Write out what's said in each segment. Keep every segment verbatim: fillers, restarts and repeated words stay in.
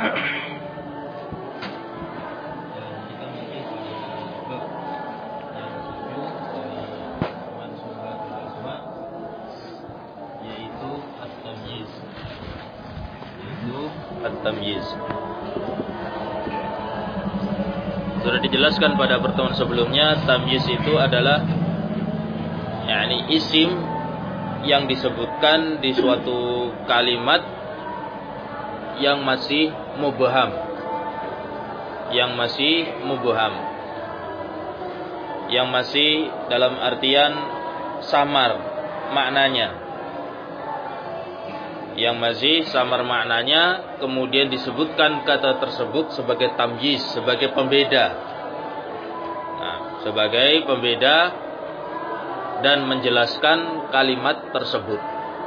At-tamyiz. Sudah dijelaskan pada pertemuan sebelumnya, tamyiz itu adalah yakni isim yang disebutkan di suatu kalimat yang masih mubham. Yang masih mubham. Yang masih dalam artian samar maknanya. Yang masih samar maknanya, kemudian disebutkan kata tersebut sebagai tamyiz, sebagai pembeda. Nah, sebagai pembeda dan menjelaskan kalimat tersebut.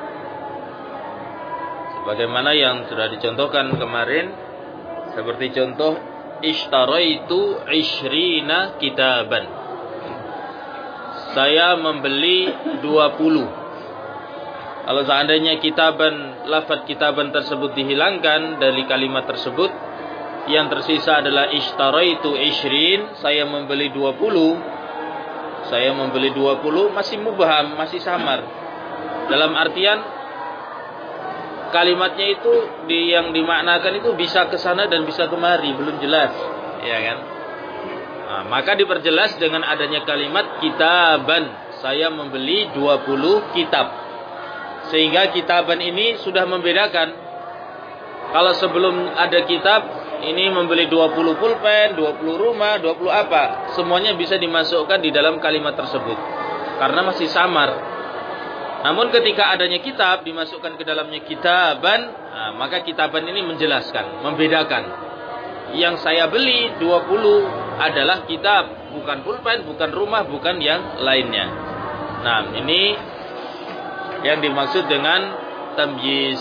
Sebagaimana yang sudah dicontohkan kemarin, seperti contoh ishtaraitu ishrina kitaban. Saya membeli dua puluh. Kalau seandainya kitaban, lafaz kitaban tersebut dihilangkan dari kalimat tersebut, yang tersisa adalah ishtaraitu ishrin, saya membeli dua puluh. Saya membeli dua puluh masih mubham, masih samar. Dalam artian kalimatnya itu di, yang dimaknakan itu bisa ke sana dan bisa kemari, belum jelas, ya kan? Nah, maka diperjelas dengan adanya kalimat kitaban. Saya membeli dua puluh kitab. Sehingga kitaban ini sudah membedakan. Kalau sebelum ada kitab, ini membeli dua puluh pulpen, dua puluh rumah, dua puluh apa. Semuanya bisa dimasukkan di dalam kalimat tersebut. Karena masih samar. Namun ketika adanya kitab, dimasukkan ke dalamnya kitaban, nah, maka kitaban ini menjelaskan, membedakan. Yang saya beli dua puluh adalah kitab, bukan pulpen, bukan rumah, bukan yang lainnya. Nah, ini yang dimaksud dengan tamyiz.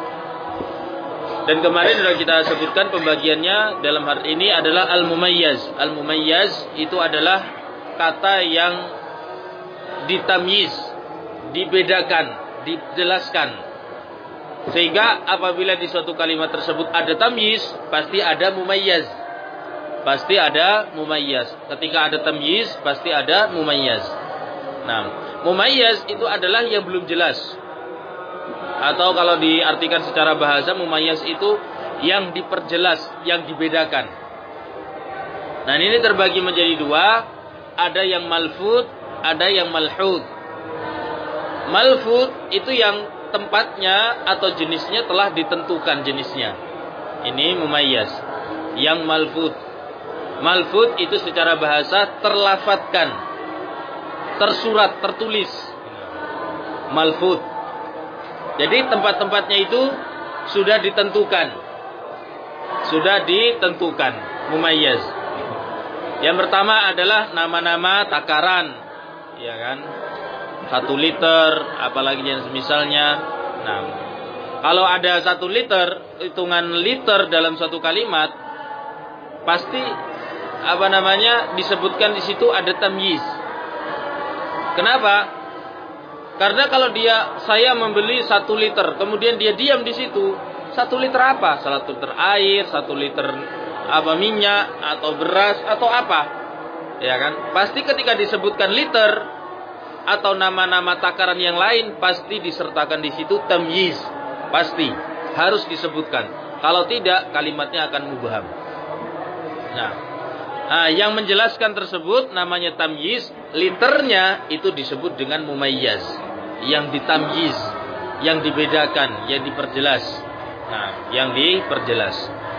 Dan kemarin sudah kita sebutkan pembagiannya dalam hal ini adalah al-mumayyaz. Al-mumayyaz itu adalah kata yang ditamyiz, dibedakan, dijelaskan. Sehingga apabila di suatu kalimat tersebut ada tamyiz, pasti ada mumayyaz. Pasti ada mumayyaz. Ketika ada tamyiz, pasti ada mumayyaz. Nah, mumayyaz itu adalah yang belum jelas. Atau kalau diartikan secara bahasa, mumayyaz itu yang diperjelas, yang dibedakan. Nah, ini terbagi menjadi dua. Ada yang malfud, ada yang malhud. Malfud itu yang tempatnya atau jenisnya telah ditentukan jenisnya. Ini mumayyaz. Yang malfud. Malfud itu secara bahasa terlafatkan, tersurat, tertulis. Malfud. Jadi tempat-tempatnya itu sudah ditentukan. Sudah ditentukan. Mumayyaz. Yang pertama adalah nama-nama takaran. Ya kan? Satu liter, apalagi yang semisalnya. Nah, kalau ada satu liter, hitungan liter dalam suatu kalimat, pasti apa namanya disebutkan di situ ada tamyiz. Kenapa? Karena kalau dia saya membeli satu liter, kemudian dia diam di situ, satu liter apa? Satu liter air, satu liter apa minyak atau beras atau apa? Ya kan? Pasti ketika disebutkan liter atau nama-nama takaran yang lain, pasti disertakan di situ tamyiz. Pasti harus disebutkan. Kalau tidak, kalimatnya akan mubham. Nah, Nah, yang menjelaskan tersebut namanya tamyiz, liternya itu disebut dengan mumayyaz, yang ditamyiz, yang dibedakan, yang diperjelas. Nah, yang diperjelas.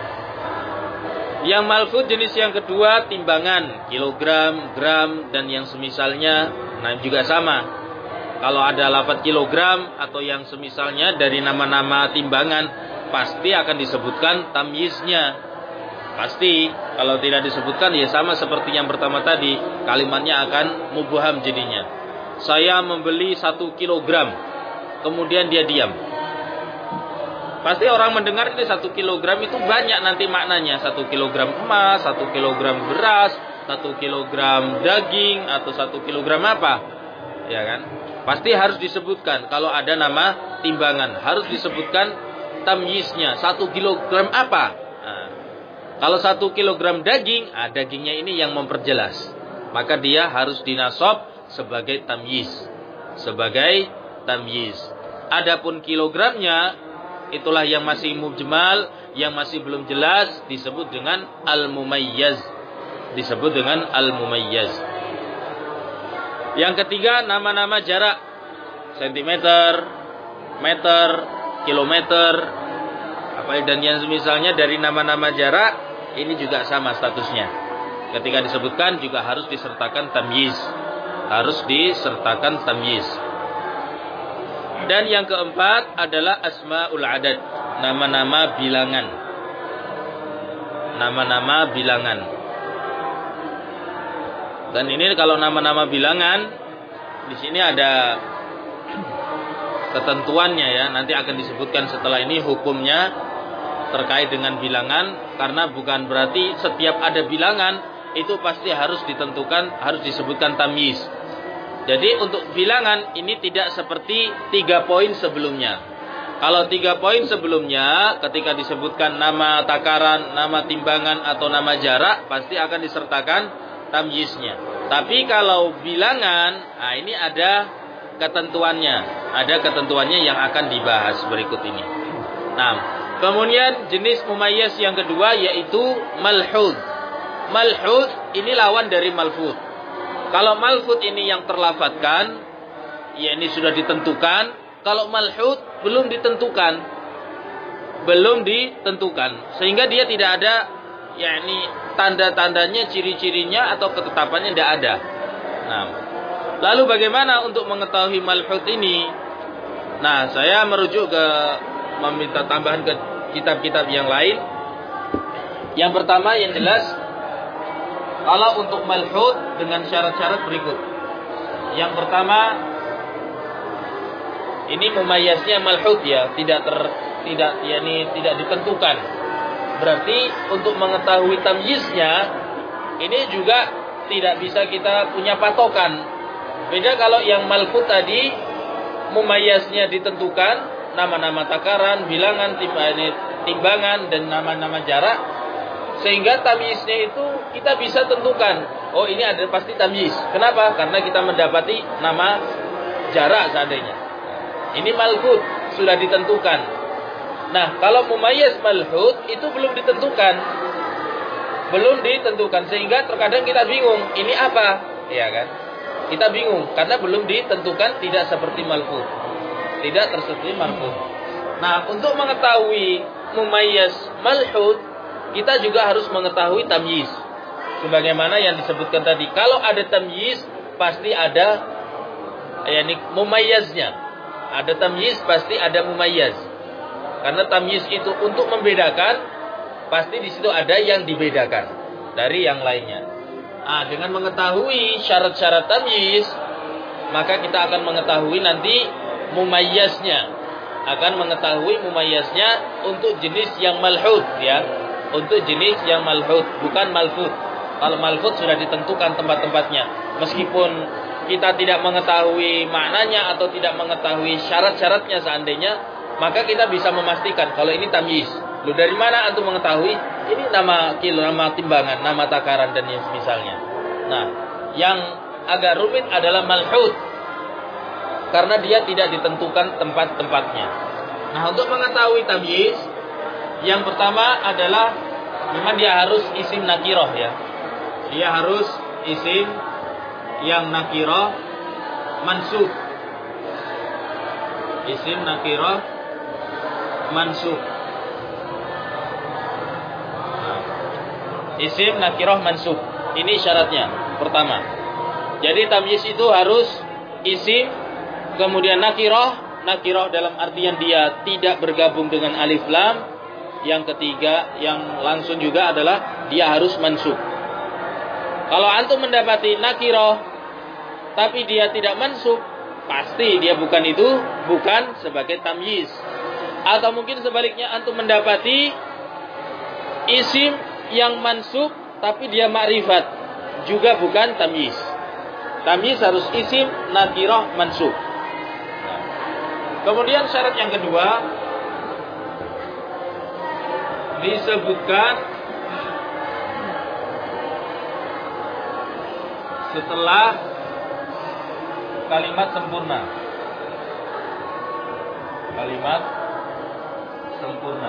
Yang malfud jenis yang kedua, timbangan, kilogram, gram, dan yang semisalnya. Nah, juga sama. Kalau ada lafaz kilogram atau yang semisalnya dari nama-nama timbangan, pasti akan disebutkan tamyiznya. Pasti, kalau tidak disebutkan ya sama seperti yang pertama tadi, kalimatnya akan mubham jadinya. Saya membeli satu kilogram, kemudian dia diam. Pasti orang mendengar ini satu kilogram itu banyak nanti maknanya. Satu kilogram emas, satu kilogram beras, satu kilogram daging, atau satu kilogram apa. Ya kan? Pasti harus disebutkan. Kalau ada nama timbangan, harus disebutkan tamyiznya. Satu kilogram apa? Nah, Kalau satu kilogram daging, ah, dagingnya ini yang memperjelas. Maka dia harus dinasab sebagai tamyiz. Sebagai tamyiz. Adapun kilogramnya, itulah yang masih mujmal, yang masih belum jelas, disebut dengan al-mumayyaz. Disebut dengan al-mumayyaz. Yang ketiga, nama-nama jarak. Sentimeter, meter, kilometer, apa dan yang misalnya dari nama-nama jarak, ini juga sama statusnya. Ketika disebutkan juga harus disertakan tamyiz. Harus disertakan tamyiz. Dan yang keempat adalah asmaul adad, nama-nama bilangan. Nama-nama bilangan. Dan ini kalau nama-nama bilangan, di sini ada ketentuannya ya. Nanti akan disebutkan setelah ini hukumnya terkait dengan bilangan, karena bukan berarti setiap ada bilangan itu pasti harus ditentukan, harus disebutkan tamyiz. Jadi untuk bilangan ini tidak seperti tiga poin sebelumnya. Kalau tiga poin sebelumnya ketika disebutkan nama takaran, nama timbangan atau nama jarak pasti akan disertakan tamyiznya. Tapi kalau bilangan, nah ini ada ketentuannya, ada ketentuannya yang akan dibahas berikut ini. Nah, kemudian jenis mumayyaz yang kedua yaitu malhud. Malhud ini lawan dari malfud. Kalau malfud ini yang terlafadzkan, ya ini sudah ditentukan. Kalau malhud belum ditentukan. Belum ditentukan. Sehingga dia tidak ada, ya ini tanda-tandanya, ciri-cirinya atau ketetapannya tidak ada. Nah, lalu bagaimana untuk mengetahui malhud ini? Nah, saya merujuk ke meminta tambahan ke kitab-kitab yang lain. Yang pertama yang jelas, kalau untuk malhud dengan syarat-syarat berikut. Yang pertama, ini mumayyaznya malhud ya, tidak ter tidak yakni tidak ditentukan. Berarti untuk mengetahui tamyiznya ini juga tidak bisa kita punya patokan. Beda kalau yang malhud tadi mumayyaznya ditentukan, nama-nama takaran, bilangan, timbangan, dan nama-nama jarak. Sehingga tamyiznya itu kita bisa tentukan. Oh ini ada pasti tamyiz. Kenapa? Karena kita mendapati nama jarak seandainya. Ini malhud, sudah ditentukan. Nah kalau mumayyaz malhud itu belum ditentukan. Belum ditentukan. Sehingga terkadang kita bingung. Ini apa? Iya kan? Kita bingung. Karena belum ditentukan, tidak seperti malhud. Tidak seperti malhud. Nah untuk mengetahui mumayyaz malhud, kita juga harus mengetahui tamyiz. Sebagaimana yang disebutkan tadi, kalau ada tamyiz pasti ada yakni mumayyaznya. Ada tamyiz pasti ada mumayyaz. Karena tamyiz itu untuk membedakan, pasti di situ ada yang dibedakan dari yang lainnya. Ah, dengan mengetahui syarat-syarat tamyiz, maka kita akan mengetahui nanti mumayyaznya. Akan mengetahui mumayyaznya untuk jenis yang malhud ya. Untuk jenis yang malhud, bukan malfud. Kalau malfud sudah ditentukan tempat-tempatnya. Meskipun kita tidak mengetahui maknanya atau tidak mengetahui syarat-syaratnya seandainya, maka kita bisa memastikan kalau ini tamyiz. Lu dari mana antum mengetahui? Ini nama kilo, nama timbangan, nama takaran dan yang misalnya. Nah, yang agak rumit adalah malhud. Karena dia tidak ditentukan tempat-tempatnya. Nah, untuk mengetahui tamyiz, yang pertama adalah memang dia harus isim nakiroh ya. Dia harus isim yang nakiroh mansub. Isim nakiroh mansub. Isim nakiroh mansub. Ini syaratnya pertama. Jadi tamyiz itu harus isim, kemudian nakiroh. Nakiroh dalam artian dia tidak bergabung dengan alif lam. Yang ketiga, yang langsung juga adalah dia harus mansub. Kalau antum mendapati nakiroh, tapi dia tidak mansub, pasti dia bukan itu, bukan sebagai tamyiz. Atau mungkin sebaliknya, antum mendapati isim yang mansub, tapi dia ma'rifat, juga bukan tamyiz. Tamyiz harus isim, nakiroh, mansub. Kemudian syarat yang kedua, disebutkan setelah kalimat sempurna. Kalimat sempurna.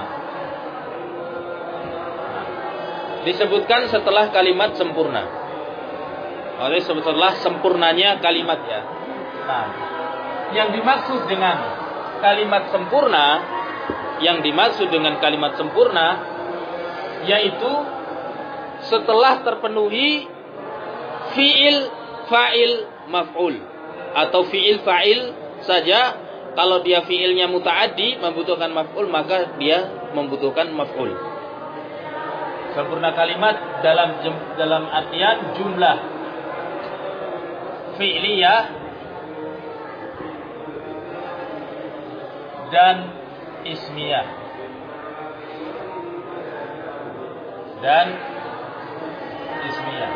Nah, disebutkan setelah kalimat sempurna. Oleh setelah sempurnanya kalimat ya. Nah, yang dimaksud dengan kalimat sempurna, yang dimaksud dengan kalimat sempurna yaitu setelah terpenuhi fiil, fa'il, maf'ul atau fiil, fa'il saja. Kalau dia fiilnya muta'addi membutuhkan maf'ul, maka dia membutuhkan maf'ul. Sempurna kalimat dalam dalam artian jumlah fi'liyah dan ismiyah. Dan ismiyah.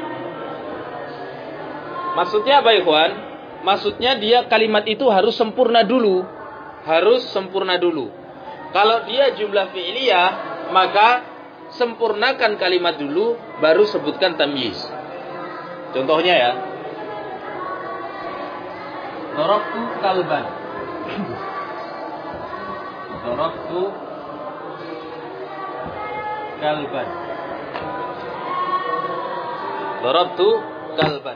Maksudnya apa, ikhwan? Maksudnya dia kalimat itu harus sempurna dulu. Harus sempurna dulu. Kalau dia jumlah fi'liyah, maka sempurnakan kalimat dulu, baru sebutkan tamyiz. Contohnya ya. Darabtu kalban. Darabtu kalban. Darabtu kalban.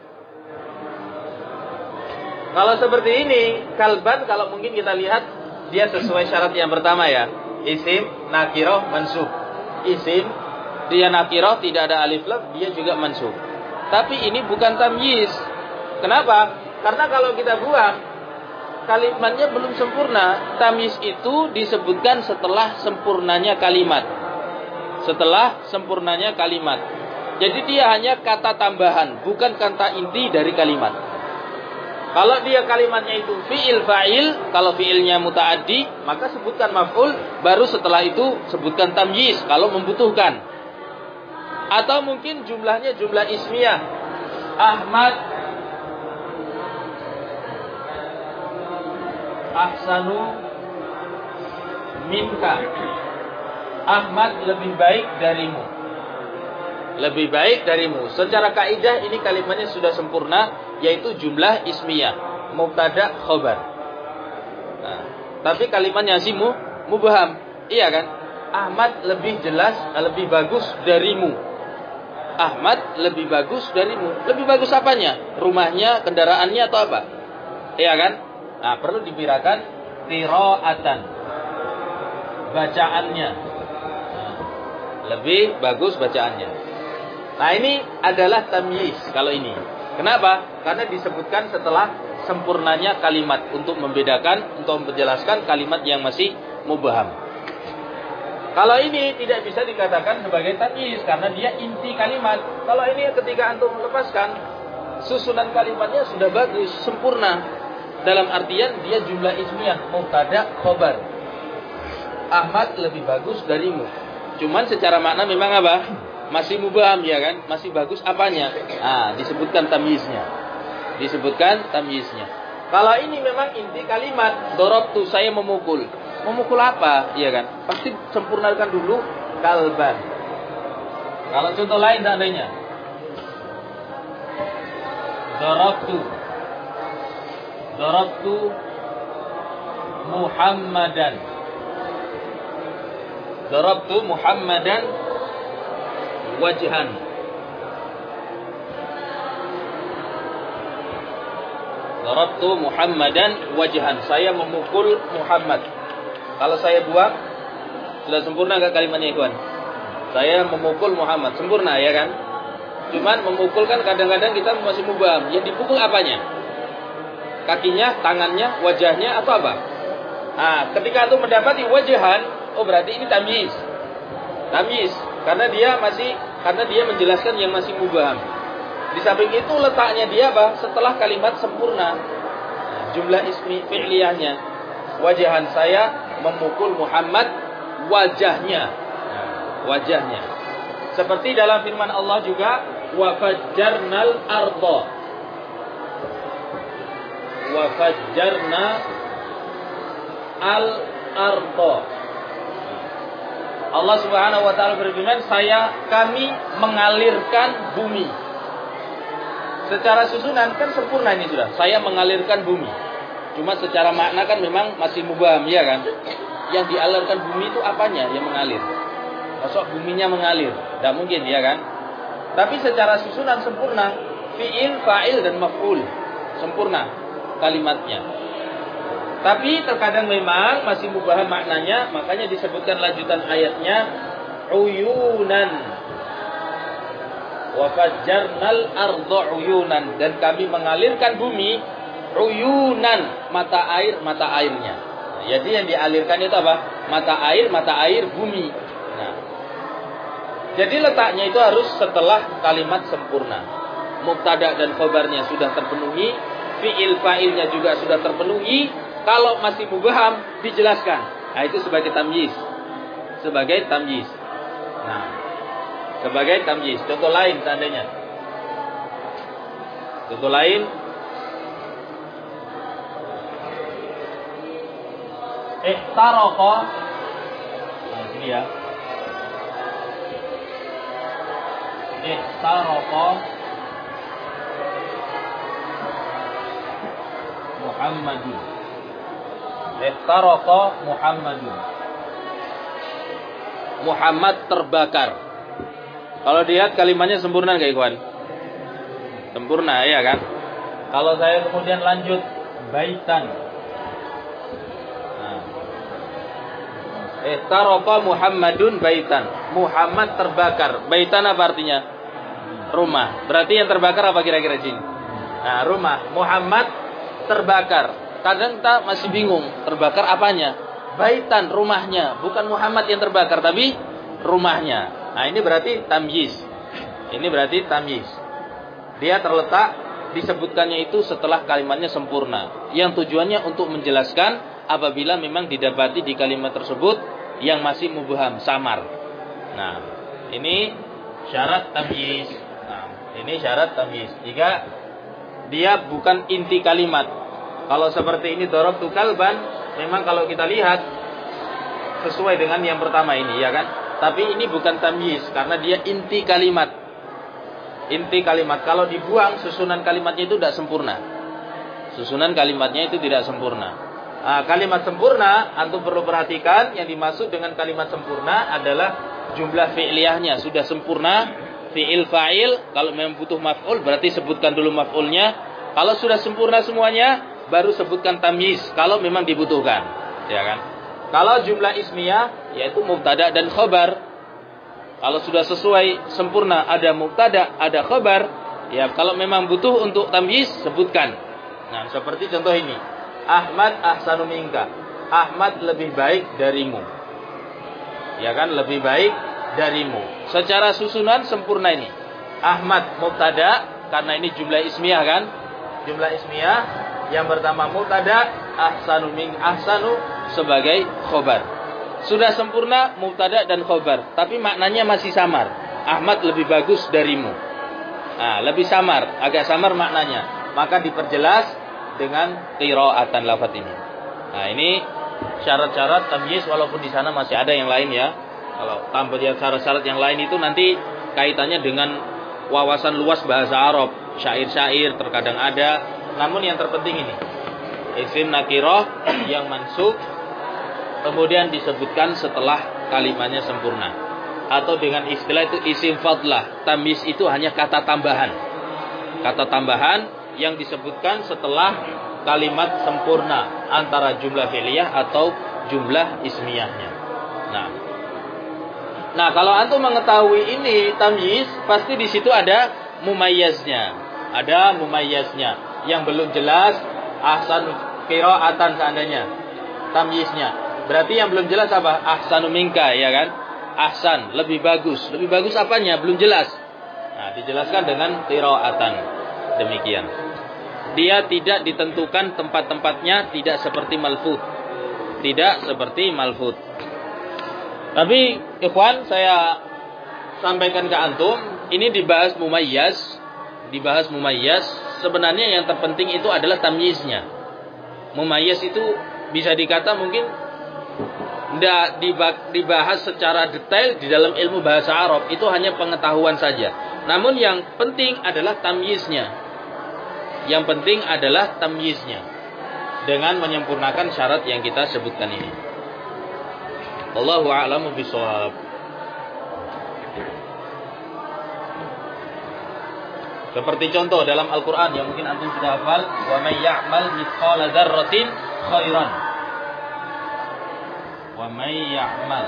Kalau seperti ini, kalban kalau mungkin kita lihat dia sesuai syarat yang pertama ya. Isim, nakiroh, mansub. Isim, dia nakiroh, tidak ada alif lam, dia juga mansub. Tapi ini bukan tamyiz. Kenapa? Karena kalau kita buang, kalimatnya belum sempurna. Tamyiz itu disebutkan setelah sempurnanya kalimat. Setelah sempurnanya kalimat. Jadi dia hanya kata tambahan, bukan kata inti dari kalimat. Kalau dia kalimatnya itu fi'il fa'il, kalau fi'ilnya muta'addi, maka sebutkan maf'ul, baru setelah itu sebutkan tamyiz kalau membutuhkan. Atau mungkin jumlahnya jumlah ismiyah. Ahmad ahsanu minka. Ahmad lebih baik darimu. Lebih baik darimu. Secara kaidah ini kalimatnya sudah sempurna, yaitu jumlah ismiyah, mubtada khobar. Nah, tapi kalimatnya sih mu, mubham. Iya kan? Ahmad lebih jelas, lebih bagus darimu. Ahmad lebih bagus darimu. Lebih bagus apanya? Rumahnya, kendaraannya atau apa? Iya kan? Nah, perlu dibirakan qiraatan. Bacaannya. Nah, lebih bagus bacaannya. Nah, ini adalah tamyiz kalau ini. Kenapa? Karena disebutkan setelah sempurnanya kalimat untuk membedakan, untuk menjelaskan kalimat yang masih mubham. Kalau ini tidak bisa dikatakan sebagai tamyiz karena dia inti kalimat. Kalau ini ketika antum melepaskan, susunan kalimatnya sudah bagus, sempurna. Dalam artian dia jumlah ismiyah, mubtada, khobar. Ahmad lebih bagus darimu. Cuman secara makna memang apa? Masih mubham ya kan? Masih bagus apanya? Ah, disebutkan tamyiznya. Disebutkan tamyiznya. Kalau ini memang inti kalimat, dorobtu, saya memukul. Memukul apa? Iya kan? Pasti sempurnakan dulu kalban. Kalau contoh lain seandainya. Dorobtu. Dorobtu Muhammadan. Dorobtu Muhammadan wajhan. Darabtu Muhammadan wajhan. Saya memukul Muhammad. Kalau saya buang, sudah sempurna enggak kalimatnya, ikhwan? Saya memukul Muhammad. Sempurna ya kan? Cuman memukul kan kadang-kadang kita masih mubham. Yang dipukul apanya? Kakinya, tangannya, wajahnya atau apa? Nah, ketika itu mendapati wajhan, oh berarti ini tamyiz. Tamyiz. Karena dia masih, karena dia menjelaskan yang masih mubham. Di samping itu letaknya dia apa? Setelah kalimat sempurna, jumlah ismi fi'liyahnya, wajahan saya memukul Muhammad, wajahnya, wajahnya. Seperti dalam firman Allah juga, wa fajjarnal arda, wa fajjarna al arda. Allah Subhanahu wa taala berfirman, saya kami mengalirkan bumi. Secara susunan kan sempurna ini sudah. Saya mengalirkan bumi. Cuma secara makna kan memang masih mubham, ya kan? Yang dialirkan bumi itu apanya yang mengalir? Maksud buminya mengalir. Tidak mungkin, ya kan? Tapi secara susunan sempurna. Fi'il, fa'il, dan maf'ul. Sempurna kalimatnya. Tapi terkadang memang masih mubham maknanya. Makanya disebutkan lanjutan ayatnya. Uyunan. Wa fajjarnal arda uyunan. Dan kami mengalirkan bumi. Uyunan. Mata air, mata airnya. Jadi yang dialirkan itu apa? Mata air, mata air, bumi. Nah, jadi letaknya itu harus setelah kalimat sempurna. Mubtada dan khobarnya sudah terpenuhi, fi'il fa'ilnya juga sudah terpenuhi. Kalau masih mubham, dijelaskan. Nah, itu sebagai tamyiz. Sebagai tamyiz. Nah, sebagai tamyiz. Contoh lain seandainya. Contoh lain. Ihtaraqa. Nah, ini ya. Ihtaraqa Muhammadun. Ihtaraqa Muhammadun. Muhammad terbakar. Kalau dilihat kalimatnya sempurna enggak, ikhwan? Sempurna, ya kan? Kalau saya kemudian lanjut baitan. Ihtaraqa Muhammadun baitan. Muhammad terbakar. Baitan apa artinya? Rumah. Berarti yang terbakar apa kira-kira sini? Nah, rumah. Muhammad terbakar. Kadang kita masih bingung. Terbakar apanya? Baitan, rumahnya. Bukan Muhammad yang terbakar, tapi rumahnya. Nah, ini berarti tamyiz. Ini berarti tamyiz. Dia terletak, disebutkannya itu setelah kalimatnya sempurna. Yang tujuannya untuk menjelaskan apabila memang didapati di kalimat tersebut yang masih mubham, samar. Nah, ini syarat tamyiz. Nah, ini syarat tamyiz. Jika dia bukan inti kalimat. Kalau seperti ini darabtu kalban, memang kalau kita lihat sesuai dengan yang pertama ini, ya kan? Tapi ini bukan tamyiz karena dia inti kalimat. Inti kalimat. Kalau dibuang, susunan kalimatnya itu tidak sempurna. Susunan kalimatnya itu tidak sempurna. Nah, kalimat sempurna, antum perlu perhatikan yang dimaksud dengan kalimat sempurna adalah jumlah fi'liyahnya sudah sempurna, fi'il fa'il. Kalau memang butuh maf'ul berarti sebutkan dulu maf'ulnya. Kalau sudah sempurna semuanya, baru sebutkan tamyiz kalau memang dibutuhkan, ya kan? Kalau jumlah ismiyah yaitu mubtada dan khobar. Kalau sudah sesuai sempurna ada mubtada, ada khobar, ya kalau memang butuh untuk tamyiz sebutkan. Nah, seperti contoh ini. Ahmad ahsanu minka. Ahmad lebih baik darimu. Ya kan, lebih baik darimu. Secara susunan sempurna ini. Ahmad mubtada karena ini jumlah ismiyah kan? Jumlah ismiyah yang pertama mubtada, ahsanu min ahsanu sebagai khobar. Sudah sempurna mubtada dan khobar, tapi maknanya masih samar. Ahmad lebih bagus darimu. Nah, lebih samar, agak samar maknanya. Maka diperjelas dengan qiraatan lafaz ini. Nah, ini syarat-syarat tamyiz walaupun di sana masih ada yang lain ya. Kalau tanpa dia syarat-syarat yang lain itu nanti kaitannya dengan wawasan luas bahasa Arab, syair-syair terkadang ada. Namun yang terpenting ini. Isim nakirah yang mansub kemudian disebutkan setelah kalimatnya sempurna. Atau dengan istilah itu isim fadlah. Tamyiz itu hanya kata tambahan. Kata tambahan yang disebutkan setelah kalimat sempurna antara jumlah fi'liyah atau jumlah ismiyahnya. Nah, nah kalau antum mengetahui ini tamyiz, pasti di situ ada mumayyaznya, ada mumayyaznya. Yang belum jelas ahsan qiraatan seandainya tamyiznya. Berarti yang belum jelas apa? Ahsanu minka, ya kan? Ahsan, lebih bagus. Lebih bagus apanya? Belum jelas. Nah, dijelaskan dengan qiraatan. Demikian. Dia tidak ditentukan tempat-tempatnya, tidak seperti malfud. Tidak seperti malfud. Tapi ikhwan, saya sampaikan ke antum, ini dibahas mumayyaz, dibahas mumayyaz. Sebenarnya yang terpenting itu adalah tamyiznya. Mumayyaz itu bisa dikata mungkin tidak dibahas secara detail di dalam ilmu bahasa Arab. Itu hanya pengetahuan saja. Namun yang penting adalah tamyiznya. Yang penting adalah tamyiznya dengan menyempurnakan syarat yang kita sebutkan ini. Wallahu a'lamu bishawab. Seperti contoh dalam Al-Qur'an yang mungkin antum sudah hafal, wa may ya'mal mithqala dzarratin khairan. Wa may ya'mal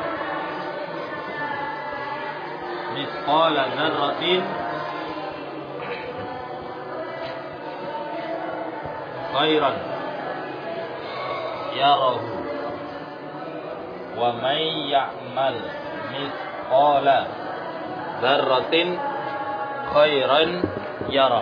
mithqala dzarratin khairan yarahu wa may ya'mal mithqala dzarratin khairan yara.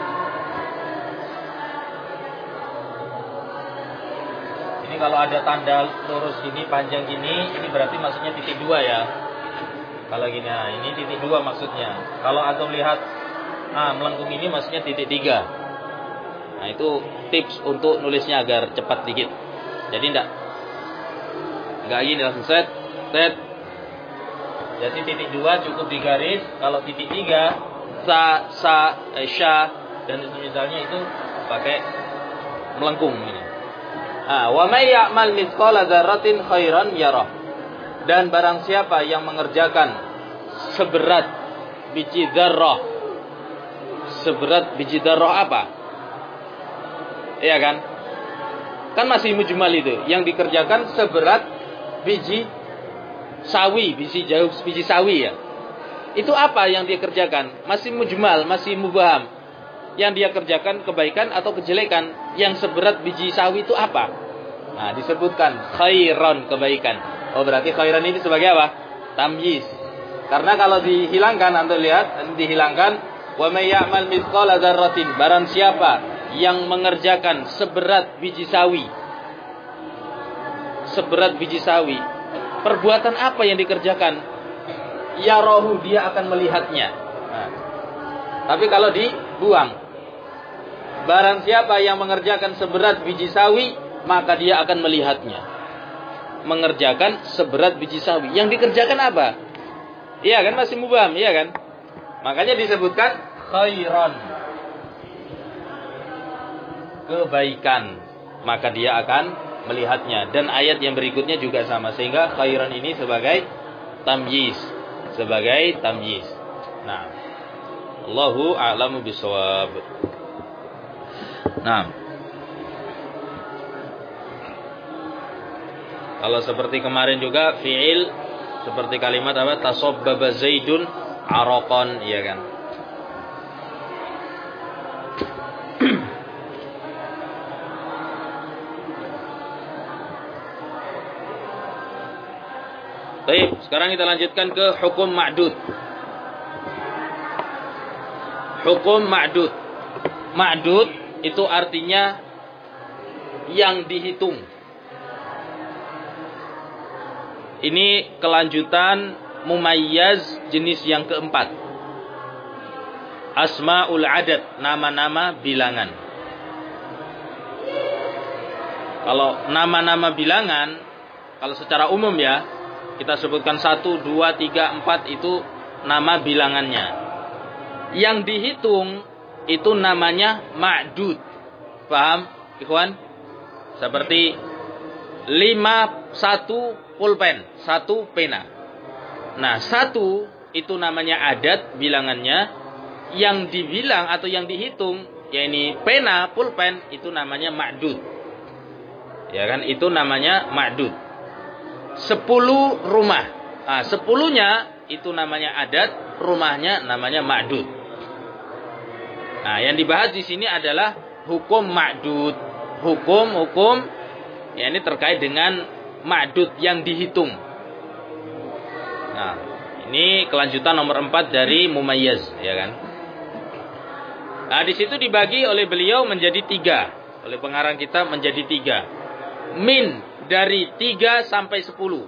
Ini kalau ada tanda lurus gini, panjang gini, ini berarti maksudnya titik dua ya. Kalau gini, nah ini titik dua maksudnya. Kalau antum lihat, nah melengkung ini maksudnya titik tiga. Nah itu tips untuk nulisnya agar cepat dikit. Jadi enggak enggak gini langsung set, set. Jadi titik dua cukup digaris. Kalau titik tiga, sa, sa, eh, sya dan misalnya itu pakai melengkung ini. Ah, wa may ya'mal mithqala dzarratin khairan yarah. Dan barang siapa yang mengerjakan seberat biji dzarrah. Seberat biji dzarrah apa? Iya kan? Kan masih mujmal itu. Yang dikerjakan seberat biji sawi, biji jauh, biji sawi ya. Itu apa yang dia kerjakan? Masih mujmal, masih mubham. Yang dia kerjakan kebaikan atau kejelekan. Yang seberat biji sawi itu apa? Nah, disebutkan khairan, kebaikan. Oh, berarti khairan ini sebagai apa? Tamyiz. Karena kalau dihilangkan, Anda lihat, dihilangkan wa may ya'mal mithqala dzarratin, barang siapa yang mengerjakan seberat biji sawi. Seberat biji sawi. Perbuatan apa yang dikerjakan? Ya rohu, dia akan melihatnya. Nah, tapi kalau dibuang, barang siapa yang mengerjakan seberat biji sawi, maka dia akan melihatnya. Mengerjakan seberat biji sawi. Yang dikerjakan apa? Iya kan, masih mubham, iya kan? Makanya disebutkan khairan, kebaikan, maka dia akan melihatnya. Dan ayat yang berikutnya juga sama, sehingga khairan ini sebagai tamyiz, sebagai tamyiz. Nah, Allahu a'lamu bishawab. Nah, kalau seperti kemarin juga fi'il, seperti kalimat apa? Tasabbaba Zaidun araqan, iya kan? Baik, sekarang kita lanjutkan ke hukum ma'dud. Hukum ma'dud. Ma'dud itu artinya yang dihitung. Ini kelanjutan mumayyaz jenis yang keempat. Asma'ul adad, nama-nama bilangan. Kalau nama-nama bilangan, kalau secara umum ya, kita sebutkan satu, dua, tiga, empat itu nama bilangannya. Yang dihitung itu namanya ma'dud. Paham, ikhwan? Seperti lima, satu pulpen, satu pena. Nah, satu itu namanya adat bilangannya. Yang dibilang atau yang dihitung, yakni pena, pulpen, itu namanya ma'dud. Ya kan, itu namanya ma'dud. Sepuluh rumah. Nah, sepuluhnya itu namanya adat, rumahnya namanya ma'dud. Nah, yang dibahas di sini adalah hukum ma'dud. Hukum-hukum ya ini terkait dengan ma'dud yang dihitung. Nah, ini kelanjutan nomor empat dari mumayyaz, ya kan? Nah, di situ dibagi oleh beliau menjadi tiga. Oleh pengarang kita menjadi tiga. Min, dari tiga sampai sepuluh.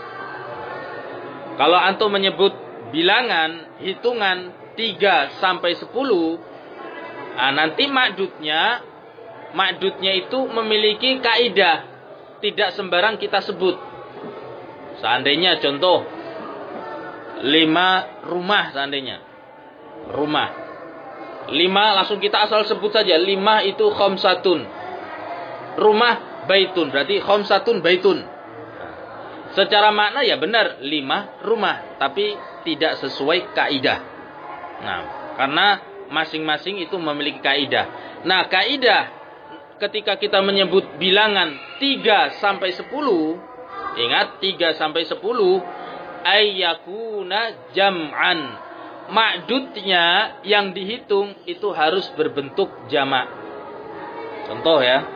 Kalau antum menyebut bilangan, hitungan tiga sampai sepuluh, nah nanti ma'dudnya, ma'dudnya itu memiliki kaidah. Tidak sembarang kita sebut. Seandainya contoh, lima rumah seandainya. Rumah. Lima langsung kita asal sebut saja. Lima itu khamsatun. Rumah baitun. Berarti khamsatun baitun. Secara makna ya benar. Lima rumah. Tapi tidak sesuai kaidah. Nah, karena masing-masing itu memiliki kaidah. Nah, kaidah ketika kita menyebut bilangan tiga sampai sepuluh. Ingat tiga sampai sepuluh. Ayyakuna jam'an. Ma'dudnya yang dihitung itu harus berbentuk jamak. Contoh ya.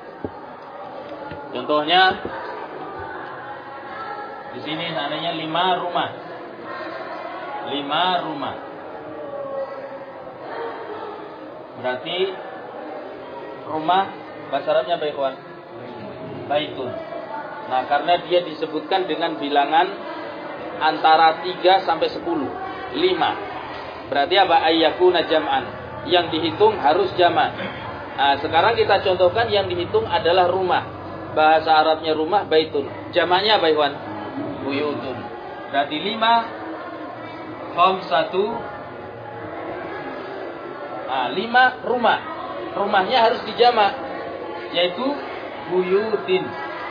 Contohnya di sini seandainya lima rumah. Lima rumah. Berarti rumah bahasa Arabnya apa, ikhwan? Baitun. Nah, karena dia disebutkan dengan bilangan antara tiga sampai sepuluh. lima. Berarti apa? Ayyakuna jam'an. Yang dihitung harus jamak. Nah, sekarang kita contohkan yang dihitung adalah rumah. Bahasa Arabnya rumah baitun. Jamaknya apa, ikhwan? Buyutun. Berarti lima khamsatu. Nah, lima rumah. Rumahnya harus dijamak, yaitu buyutin.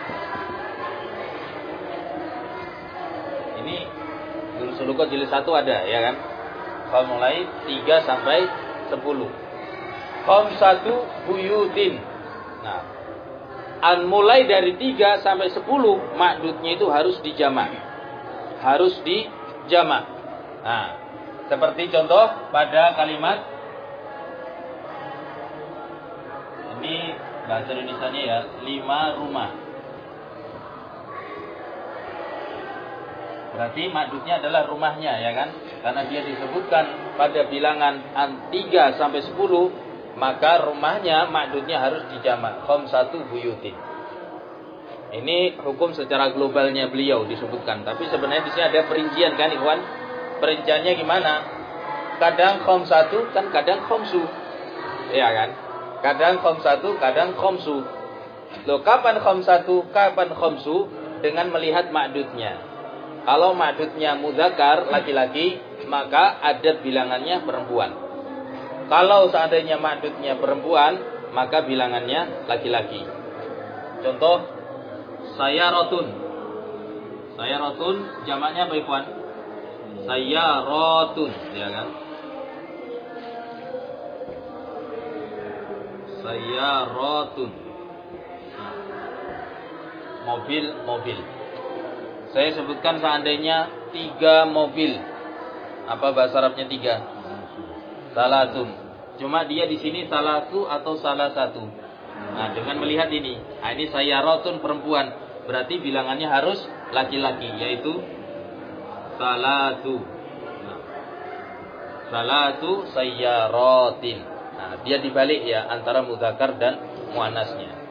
Ini Durus Sulukot jilid satu ada, ya kan? Kalau mulai tiga sampai sepuluh. Khamsatu buyutin. Nah, an mulai dari tiga sampai sepuluh, makdudnya itu harus dijamak. Harus dijamak. Nah, seperti contoh pada kalimat ini bahasa Indonesianya ya, lima rumah. Berarti makdudnya adalah rumahnya, ya kan? Karena dia disebutkan pada bilangan tiga sampai sepuluh, maka rumahnya makdudnya harus dijamak. Khamsatu buyutin. Ini hukum secara globalnya beliau disebutkan. Tapi sebenarnya di sini ada perincian kan, ikhwan? Perinciannya gimana? Kadang khamsatu kan kadang khamsu. Iya kan? Kadang khamsatu, kadang khamsu. Loh, kapan khamsatu, kapan khamsu? Dengan melihat makdudnya. Kalau makdudnya mudzakkar, laki-laki, maka adat bilangannya perempuan. Kalau seandainya makdudnya perempuan, maka bilangannya laki-laki. Contoh, sayaratun. Sayaratun, jamaknya apa, ikhwan? Sayaratun, ya kan? Sayaratun. Mobil, mobil. Saya sebutkan seandainya tiga mobil. Apa bahasa Arabnya tiga? Salatun. Cuma dia di sini salatu atau salah satu. Nah, dengan melihat ini, nah ini sayaratun perempuan, berarti bilangannya harus laki-laki, yaitu salatu. Nah, salatu sayaratin. Nah, dia dibalik ya antara mudzakkar dan muannasnya.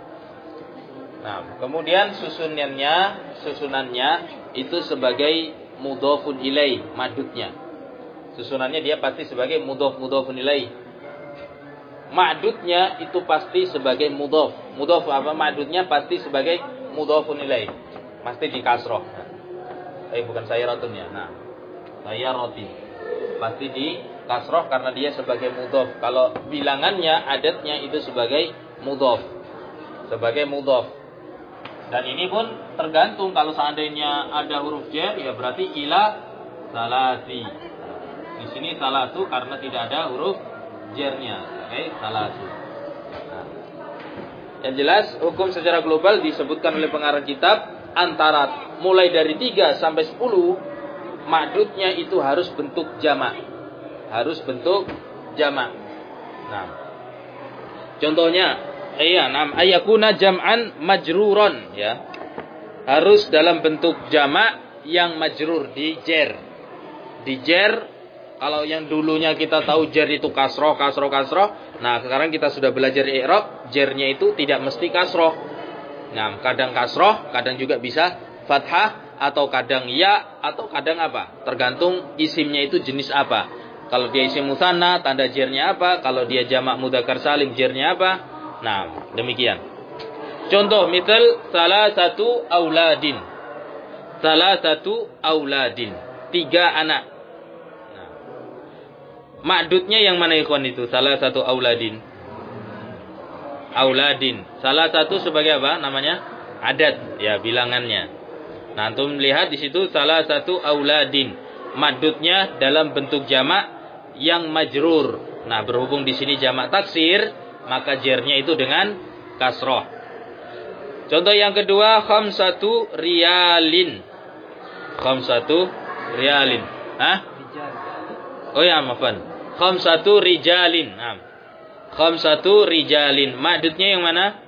Nah, kemudian susunannya, susunannya itu sebagai mudhofun ilaih, madudnya. Susunannya dia pasti sebagai mudhof mudhofun ilaih. Ma'dudnya itu pasti sebagai mudhof. Mudhof apa? Ma'dudnya pasti sebagai mudhofun ilaih. Pasti di kasroh. Eh bukan sayaratun ya. Nah, sayaratin. Pasti di kasroh karena dia sebagai mudhof. Kalau bilangannya, adatnya itu sebagai mudhof. Sebagai mudhof. Dan ini pun tergantung, kalau seandainya ada huruf jar ya berarti ila salati. Di sini salatu karena tidak ada huruf jarnya. Oke, salatu. Nah, yang jelas hukum secara global disebutkan oleh pengarang kitab antara mulai dari tiga sampai sepuluh, makdudnya itu harus bentuk jamak. Harus bentuk jamak. Nah, contohnya iya, nam ayakuna jam'an majruron ya. Harus dalam bentuk jamak yang majrur di jer. Di jer, kalau yang dulunya kita tahu jer itu kasroh, kasroh, kasroh. Nah, sekarang kita sudah belajar i'rab, jernya itu tidak mesti kasroh. Nah, kadang kasroh, kadang juga bisa fathah, atau kadang ya, atau kadang apa? Tergantung isimnya itu jenis apa. Kalau dia isim mutsanna, tanda jernya apa? Kalau dia jamak mudzakkar salim, jernya apa? Nah, demikian. Contoh, misal salah satu auladin. Salah satu auladin. Tiga anak. Nah, Ma'dudnya yang mana ikhwan itu? Salah satu auladin. Auladin. Salah satu sebagai apa namanya? Adat, ya bilangannya. Nah, antum lihat di situ salah satu auladin. Ma'dudnya dalam bentuk jamak yang majrur. Nah, berhubung di sini jamak taksir, maka jernya itu dengan kasroh. Contoh yang kedua, khamsatu riyalin. Khamsatu riyalin. Hah? Oh ya, maafan. Khamsatu rijalin. Nah. Khamsatu rijalin. Ma'dudnya yang mana?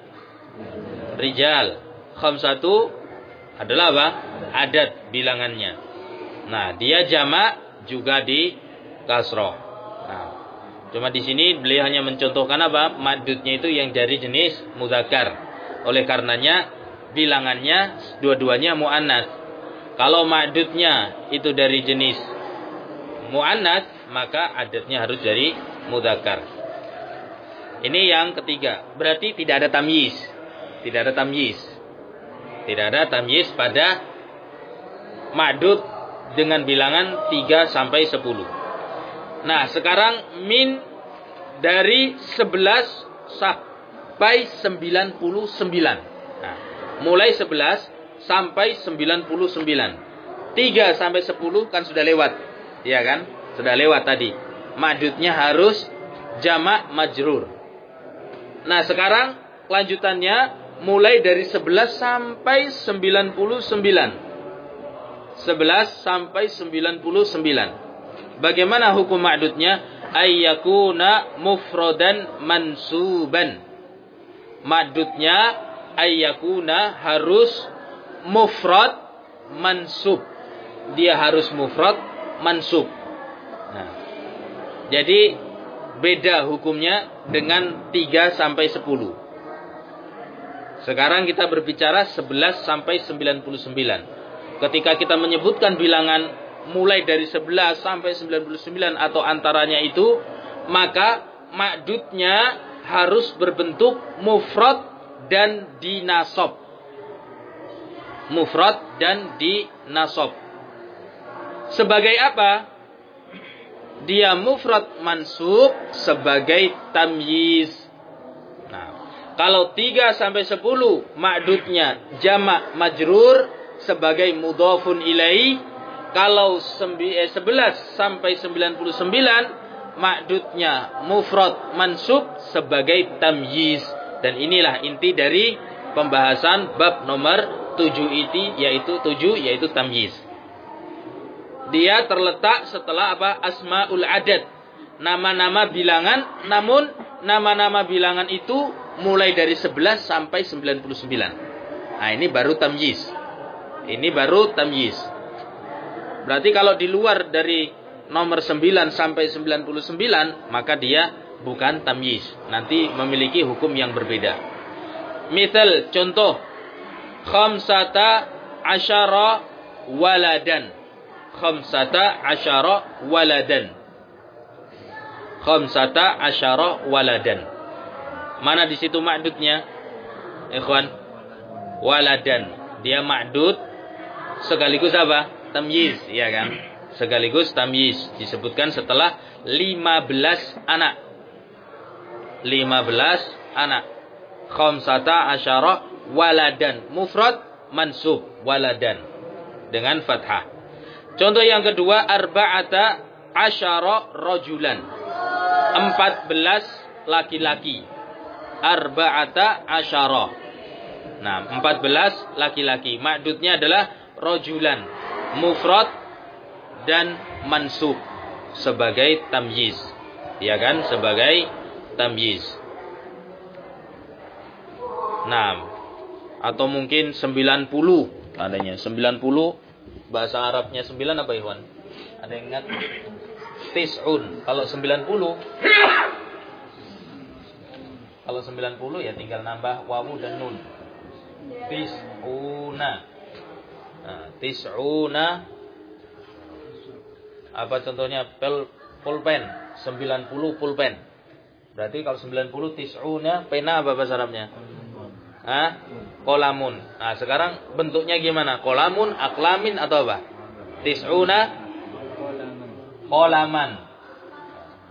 Rijal. Khamsatu adalah apa? Adat bilangannya. Nah, dia jamak juga di kasroh. Nah, cuma di sini beliau hanya mencontohkan apa? Ma'dudnya itu yang dari jenis mudzakkar. Oleh karenanya bilangannya dua-duanya muannas. Kalau ma'dudnya itu dari jenis muannas, maka adatnya harus dari mudzakkar. Ini yang ketiga. Berarti tidak ada tamyiz. Tidak ada tamyiz. Tidak ada tamyiz pada ma'dud dengan bilangan tiga sampai sepuluh. Nah, sekarang min dari sebelas sampai sembilan puluh sembilan. Nah, mulai sebelas sampai sembilan puluh sembilan. tiga sampai sepuluh kan sudah lewat. Iya kan? Sudah lewat tadi. Ma'dudnya harus jamak majrur. Nah, sekarang lanjutannya mulai dari sebelas sampai sembilan puluh sembilan. sebelas sampai sembilan puluh sembilan. Bagaimana hukum ma'dudnya? Ayyakuna mufradan mansuban. Ma'dudnya ayyakuna harus mufrad mansub. Dia harus mufrad mansub. Nah, jadi beda hukumnya dengan tiga sampai sepuluh. Sekarang kita berbicara sebelas sampai sembilan puluh sembilan. Ketika kita menyebutkan bilangan mulai dari sebelas sampai sembilan puluh sembilan atau antaranya itu, maka ma'dudnya harus berbentuk mufrad dan dinasab. Mufrad dan dinasab. Sebagai apa? Dia mufrad mansub sebagai tamyiz. Nah, kalau tiga sampai sepuluh ma'dudnya jamak majrur sebagai mudhafun ilaih. Kalau sebelas sampai sembilan puluh sembilan ma'dudnya mufrad mansub sebagai tamyiz. Dan inilah inti dari pembahasan bab nomor tujuh itu, yaitu tujuh yaitu tamyiz. Dia terletak setelah apa? Asmaul adad. Nama-nama bilangan, namun nama-nama bilangan itu mulai dari sebelas sampai sembilan puluh sembilan. Nah, ini baru tamyiz. Ini baru tamyiz. Berarti kalau di luar dari nomor sembilan sampai sembilan puluh sembilan, maka dia bukan tamyiz. Nanti memiliki hukum yang berbeda. Misal, contoh. Khamsata asyara waladan. Khamsata asyara waladan. Khamsata asyara waladan. Mana di situ ma'dudnya? Ikhwan. Waladan. Dia ma'dud sekaligus apa? Tamyiz, ya kan? Sekaligus tamyiz. Disebutkan setelah lima belas anak. lima belas anak. Khamsata asyara waladan. Mufrad mansub. Waladan. Dengan fathah. Contoh yang kedua, arba'ata asyara rajulan. empat belas laki-laki. Arba'ata asyara. Nah, empat belas laki-laki. Ma'dudnya adalah rajulan. Mufrad dan mansub. Sebagai tamyiz. Ya kan? Sebagai tamyiz. Nah, atau mungkin sembilan puluh. Adanya sembilan puluh. Bahasa Arabnya sembilan apa, Ikhwan? Ada yang ingat? Tis'un. Kalau sembilan puluh. Kalau sembilan puluh ya tinggal nambah wawu dan nun. Tis'una. Nah, tis'una. Apa contohnya? Pel, pulpen. sembilan puluh pulpen. Berarti kalau sembilan puluh tis'una, pena apa bahasa Arabnya? Hah? Kolamun. Nah, sekarang bentuknya gimana? Kolamun, aklamin atau apa? Tis'una kolaman.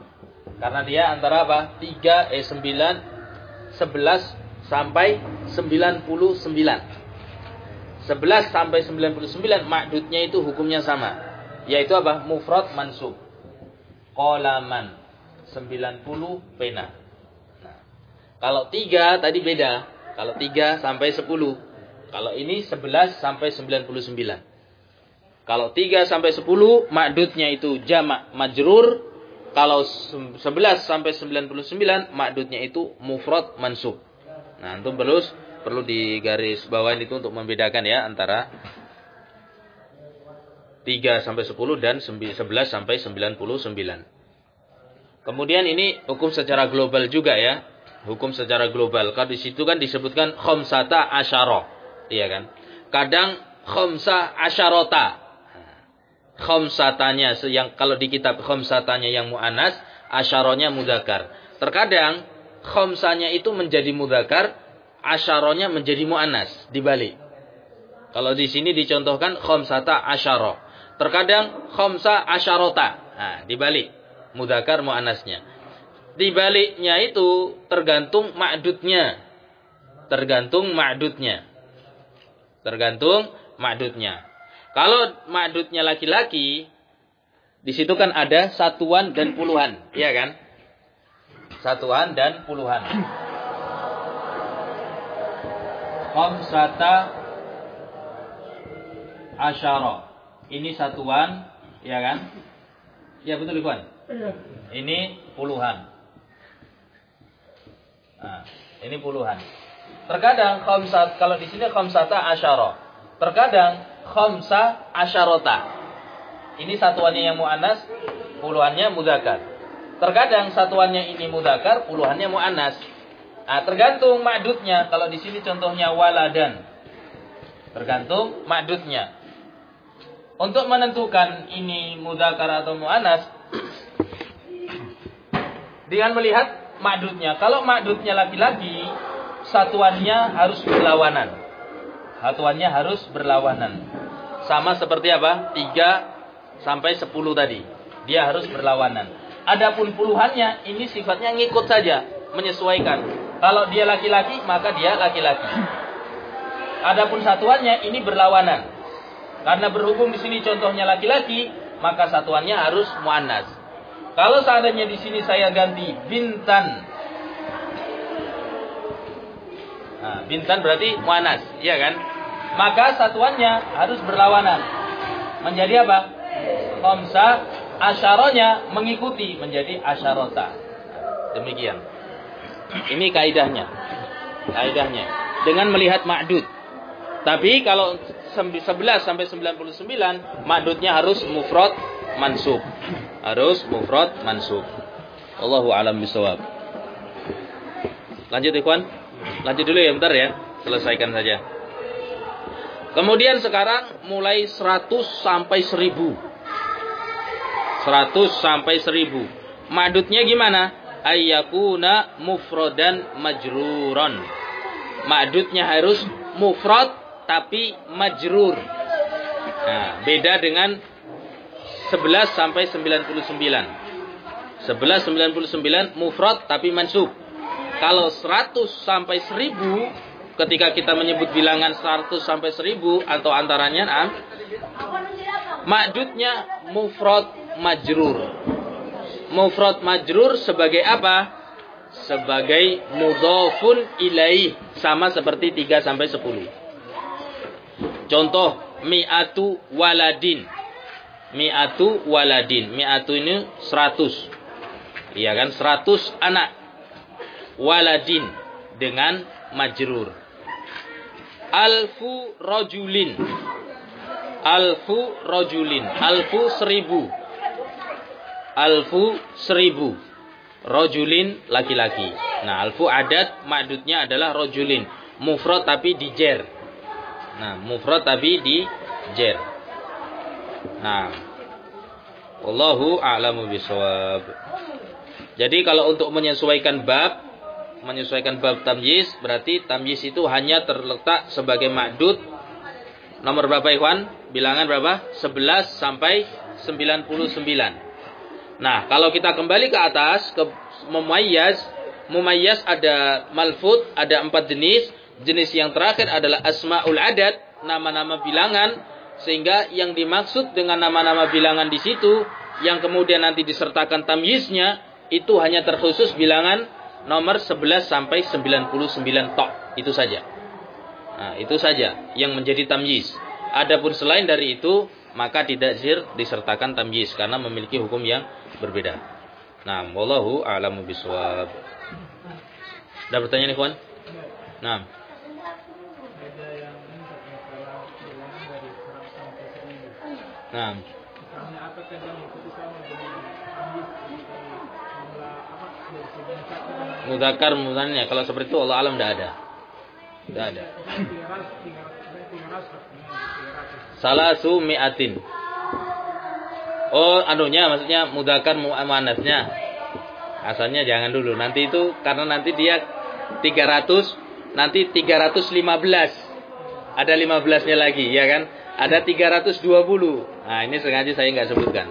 Karena dia antara apa? tiga, eh sembilan, sebelas sampai sembilan puluh sembilan. sebelas sampai sembilan puluh sembilan ma'dudnya itu hukumnya sama. Yaitu apa? Mufrad mansub. Qalaman sembilan puluh pena. Nah, kalau tiga tadi beda. Kalau tiga sampai sepuluh. Kalau ini sebelas sampai sembilan puluh sembilan. Kalau tiga sampai sepuluh ma'dudnya itu jamak majrur. Kalau sebelas sampai sembilan puluh sembilan ma'dudnya itu mufrad mansub. Nah, antum perlu perlu digaris bawain itu untuk membedakan ya antara tiga sampai sepuluh dan sebelas sampai sembilan puluh sembilan. Kemudian ini hukum secara global juga ya. Hukum secara global. Kalau di situ kan disebutkan khamsata asyara. Iya kan? Kadang khamsa asyarota. Khamsatanya yang kalau di kitab khamsatanya yang muannas, asyaronya mudzakkar. Terkadang khamsanya itu menjadi mudzakkar, asyaronya menjadi muannas, dibalik. Kalau di sini dicontohkan khamsata asyara. Terkadang khamsa asyarota. Nah, dibalik. Mudzakkar muannasnya. Dibaliknya itu tergantung ma'dudnya. Tergantung ma'dudnya. Tergantung ma'dudnya. Kalau ma'dudnya laki-laki, di situ kan ada satuan dan puluhan, iya kan? Satuan dan puluhan. Khamsata asyara. Ini satuan, iya kan? Ya betul, Ikhwan. Ini puluhan. Nah, ini puluhan. Terkadang khamsat, kalau di sini khamsata asyara. Terkadang khamsa asyarota. Ini satuannya yang muannas, puluhannya mudzakkar. Terkadang satuannya ini mudzakkar, puluhannya muannas. Nah, tergantung ma'dudnya. Kalau di sini contohnya waladan. Tergantung ma'dudnya. Untuk menentukan ini mudzakkar atau muannas dengan melihat ma'dudnya. Kalau ma'dudnya laki-laki, satuannya harus berlawanan. Satuannya harus berlawanan. Sama seperti apa? tiga sampai sepuluh tadi. Dia harus berlawanan. Adapun puluhannya, ini sifatnya ngikut saja. Menyesuaikan. Kalau dia laki-laki, maka dia laki-laki. Adapun satuannya, ini berlawanan. Karena berhubung di sini contohnya laki-laki, maka satuannya harus muannas. Kalau seandainya di sini saya ganti bintan. Nah, bintan berarti muannas, iya kan? Maka satuannya harus berlawanan. Menjadi apa? Khamsa asyaronya mengikuti menjadi asyarota. Demikian. Ini kaidahnya. Kaidahnya. Dengan melihat ma'dud. Tapi kalau sebelas sampai sembilan puluh sembilan, ma'dudnya harus mufrad mansub. Harus mufrad mansub. Allahu a'lam bishawab. Lanjut ikhwan. Lanjut dulu ya bentar ya. Selesaikan saja. Kemudian sekarang mulai seratus sampai seribu. seratus sampai seribu. Ma'dudnya gimana? Ayyakuna mufradan majruron. Ma'dudnya harus mufrad tapi majrur. Nah, beda dengan sebelas sampai sembilan puluh sembilan. sebelas sembilan puluh sembilan mufrad tapi mansub. Kalau seratus sampai seribu, ketika kita menyebut bilangan seratus sampai seribu atau antaranya, nah, ma'dudnya mufrad majrur. Mufrad majrur sebagai apa? Sebagai mudhafun ilaih, sama seperti tiga sampai sepuluh. Contoh mi'atu waladin. Mi'atu waladin. Mi'atu ini seratus. Iya kan? Seratus anak. Waladin dengan majrur. Alfu rojulin. Alfu rojulin. Alfu seribu. Alfu seribu. Rojulin laki-laki. Nah, alfu adat ma'dudnya adalah rojulin. Mufrad tapi dijer. Nah, mufrad tapi dijer. Nah, wallahu a'lamu bishawab. Jadi kalau untuk menyesuaikan bab, menyesuaikan bab tamyiz, berarti tamyiz itu hanya terletak sebagai ma'dud. Nomor berapa ikhwan? Bilangan berapa? sebelas sampai sembilan puluh sembilan. Nah, kalau kita kembali ke atas, ke mumayyaz, mumayyaz ada malfud, ada empat jenis. Jenis yang terakhir adalah asma'ul adad, nama-nama bilangan, sehingga yang dimaksud dengan nama-nama bilangan di situ, yang kemudian nanti disertakan tamyiznya, itu hanya terkhusus bilangan nomor sebelas sampai sembilan puluh sembilan tok, itu saja. Nah, itu saja yang menjadi tamyiz. Adapun selain dari itu, maka tidak disertakan tamyiz karena memiliki hukum yang berbeda. Nah, wallahu a'lamu bishawab. Ada pertanyaan, ikhwan? Nah. Nah. Mudzakkar muannats, kalau seperti itu Allah alam tidak ada. Tidak ada. Salasu mi'atin. Oh, anunya maksudnya mudzakkar muannatsnya. Asalnya jangan dulu. Nanti itu karena nanti dia tiga ratus, nanti tiga ratus lima belas. Ada lima belasnya lagi, ya kan? Ada tiga ratus dua puluh. Nah, ini sengaja saya nggak sebutkan.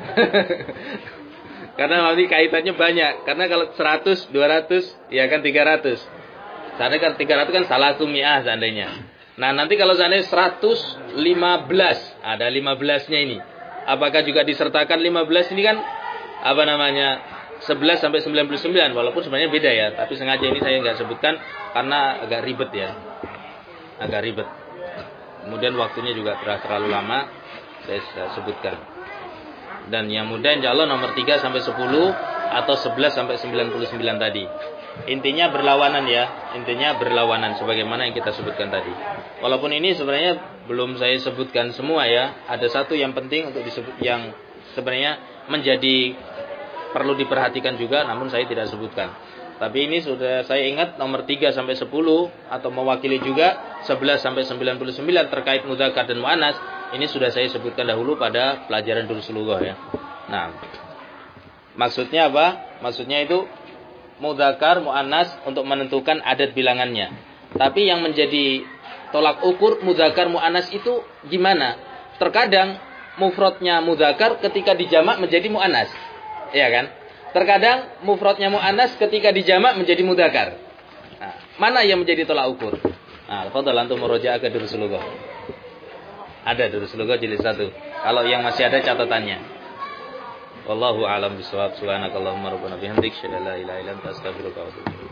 Karena nanti kaitannya banyak. Karena kalau seratus, dua ratus, ya kan tiga ratus. Seandainya kan tiga ratus kan salatu mi'ah seandainya. Nah, nanti kalau seandainya seratus lima belas, ada lima belasnya ini. Apakah juga disertakan lima belas ini kan apa namanya sebelas sampai sembilan puluh sembilan, walaupun sebenarnya beda ya, tapi sengaja ini saya nggak sebutkan karena agak ribet ya. Agak ribet. Kemudian waktunya juga terlalu lama, saya sebutkan. Dan yang mudah insya Allah nomor tiga sampai sepuluh atau sebelas sampai sembilan puluh sembilan tadi. Intinya berlawanan ya, intinya berlawanan sebagaimana yang kita sebutkan tadi. Walaupun ini sebenarnya belum saya sebutkan semua ya, ada satu yang penting untuk disebut yang sebenarnya menjadi perlu diperhatikan juga, namun saya tidak sebutkan. Tapi ini sudah saya ingat nomor tiga sampai sepuluh atau mewakili juga sebelas sampai sembilan puluh sembilan terkait mudzakkar dan muannats, ini sudah saya sebutkan dahulu pada pelajaran Durusul Lughah ya. Nah, maksudnya apa? Maksudnya itu mudzakkar muannats untuk menentukan adat bilangannya. Tapi yang menjadi tolak ukur mudzakkar muannats itu gimana? Terkadang mufradnya mudzakkar ketika dijamak menjadi muannats. Iya kan? Terkadang mufradnya muannats ketika dijamak menjadi mudzakkar. Nah, mana yang menjadi tolak ukur? Nah, fadhal antum murajaah ke Durusul Lughah. Ada Durusul Lughah jilid satu. Kalau yang masih ada catatannya. Wallahu a'lam bishawab. Subhanakallahumma rabbana bihamdik, asyhadu an la ilaha illa anta, astaghfiruka wa atubu ilaik.